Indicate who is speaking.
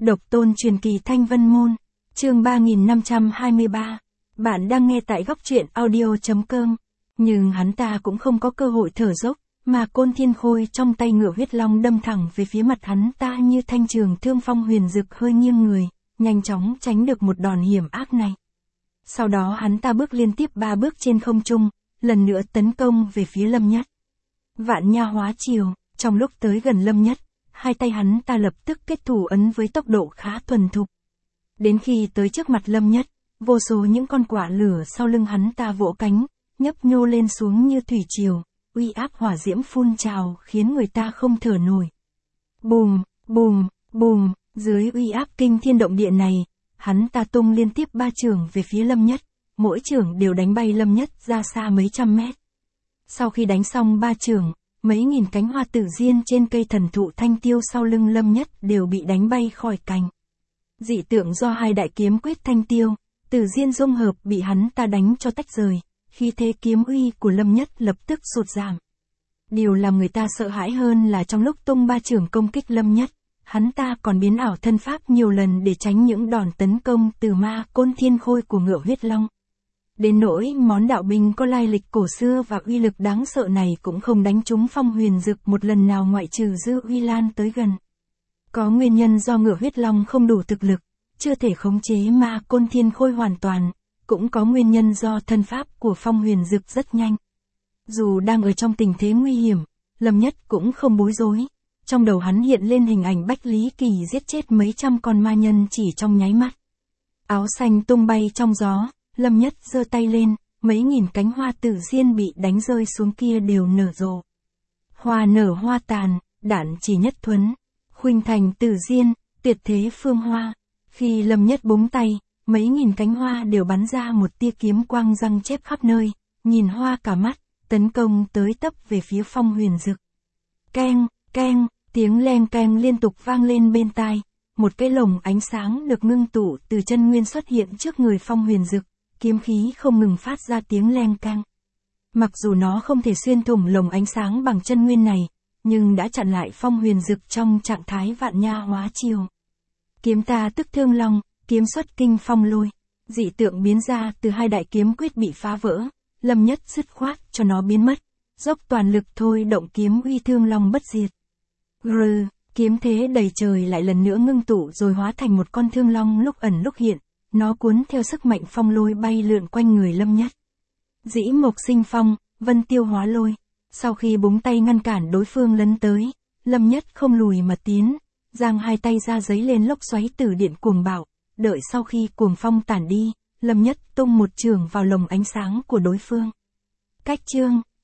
Speaker 1: Độc tôn truyền kỳ Thanh Vân Môn, chương 3523. Bạn đang nghe tại góc truyện audio.com. Nhưng hắn ta cũng không có cơ hội thở dốc, mà côn thiên khôi trong tay ngựa huyết long đâm thẳng về phía mặt hắn ta như thanh trường thương. Phong Huyền Dực hơi nghiêng người, nhanh chóng tránh được một đòn hiểm ác này. Sau đó hắn ta bước liên tiếp 3 bước trên không trung, lần nữa tấn công về phía Lâm Nhất. Vạn Nha Hóa Chiều, trong lúc tới gần Lâm Nhất, hai tay hắn ta lập tức kết thủ ấn với tốc độ khá thuần thục. Đến khi tới trước mặt Lâm Nhất, vô số những con quả lửa sau lưng hắn ta vỗ cánh, nhấp nhô lên xuống như thủy triều, uy áp hỏa diễm phun trào khiến người ta không thở nổi. Bùm, bùm, bùm, dưới uy áp kinh thiên động địa này, hắn ta tung liên tiếp 3 chưởng về phía Lâm Nhất, mỗi chưởng đều đánh bay Lâm Nhất ra xa mấy trăm mét. Sau khi đánh xong 3 chưởng, mấy nghìn cánh hoa tử diên trên cây thần thụ thanh tiêu sau lưng Lâm Nhất đều bị đánh bay khỏi cành. Dị tượng do hai đại kiếm quyết thanh tiêu, tử diên dung hợp bị hắn ta đánh cho tách rời, khi thế kiếm uy của Lâm Nhất lập tức sụt giảm. Điều làm người ta sợ hãi hơn là trong lúc tung 3 chưởng công kích Lâm Nhất, hắn ta còn biến ảo thân pháp nhiều lần để tránh những đòn tấn công từ ma côn thiên khôi của ngựa huyết long. Đến nỗi món đạo binh có lai lịch cổ xưa và uy lực đáng sợ này cũng không đánh trúng Phong Huyền Dực một lần nào ngoại trừ Dư Uy Lan tới gần. Có nguyên nhân do ngựa huyết long không đủ thực lực, chưa thể khống chế ma côn thiên khôi hoàn toàn, cũng có nguyên nhân do thân pháp của Phong Huyền Dực rất nhanh. Dù đang ở trong tình thế nguy hiểm, Lâm Nhất cũng không bối rối. Trong đầu hắn hiện lên hình ảnh Bách Lý Kỳ giết chết mấy trăm con ma nhân chỉ trong nháy mắt. Áo xanh tung bay trong gió, Lâm Nhất giơ tay lên, mấy nghìn cánh hoa tử diên bị đánh rơi xuống kia đều nở rộ. Hoa nở hoa tàn, đản chỉ nhất thuấn, khuynh thành tử diên, tuyệt thế phương hoa. Khi Lâm Nhất búng tay, mấy nghìn cánh hoa đều bắn ra một tia kiếm quang răng chép khắp nơi, nhìn hoa cả mắt, tấn công tới tấp về phía Phong Huyền Dực. Keng, keng, tiếng leng keng liên tục vang lên bên tai, một cái lồng ánh sáng được ngưng tụ từ chân nguyên xuất hiện trước người Phong Huyền Dực, kiếm khí không ngừng phát ra tiếng leng keng. Mặc dù nó không thể xuyên thủng lồng ánh sáng bằng chân nguyên này, nhưng đã chặn lại Phong Huyền Dực trong trạng thái Vạn Nha Hóa Chiều. Kiếm ta tức thương long, kiếm xuất kinh phong lôi, dị tượng biến ra từ hai đại kiếm quyết bị phá vỡ, Lâm Nhất dứt khoát cho nó biến mất, dốc toàn lực thôi động kiếm uy thương long bất diệt. Rừ, kiếm thế đầy trời lại lần nữa ngưng tụ rồi hóa thành một con thương long lúc ẩn lúc hiện, nó cuốn theo sức mạnh phong lôi bay lượn quanh người Lâm Nhất. Dĩ mộc sinh phong, vân tiêu hóa lôi, sau khi búng tay ngăn cản đối phương lấn tới, Lâm Nhất không lùi mà tiến, giang hai tay ra giấy lên lốc xoáy tử điện cuồng bạo, đợi sau khi cuồng phong tản đi, Lâm Nhất tung một chưởng vào lồng ánh sáng của đối phương. Cách chương